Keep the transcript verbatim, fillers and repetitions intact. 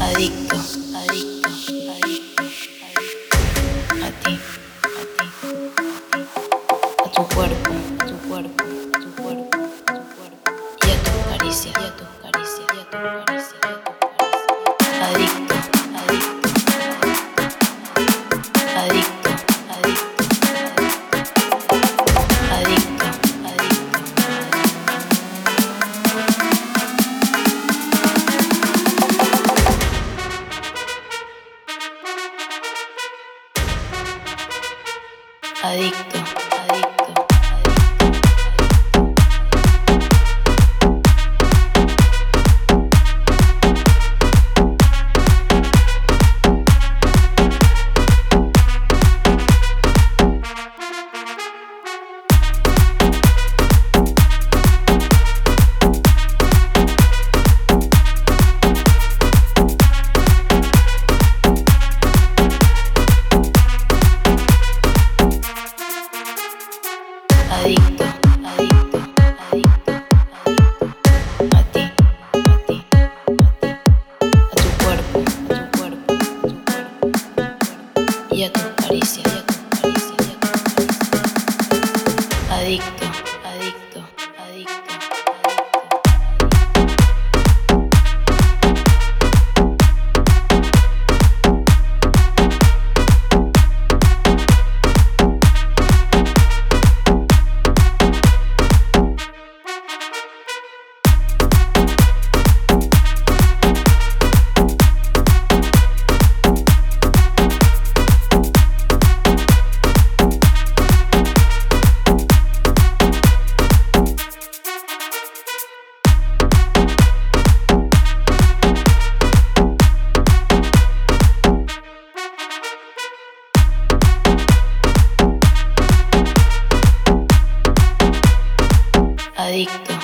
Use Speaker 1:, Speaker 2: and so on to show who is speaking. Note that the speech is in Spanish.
Speaker 1: Adicto, adicto, adicto, adicto. A ti, a ti, a tu cuerpo, a tu cuerpo, a tu cuerpo, a tu cuerpo. Y a tus caricias, y a tus caricias, y a tus caricias, y a tus caricias. Adicto, adicto, adicto, adicto, adicto, adicto, adicto. Adicto, adicto, adicto, adicto, adicto, adicto. A ti, a ti, a ti. A tu cuerpo, a tu cuerpo, a tu cuerpo, a tu cuerpo. Y a tus caricias, y a tus caricias, y a tus caricias. Adicto, adicto, adicto, adicto. Adicto.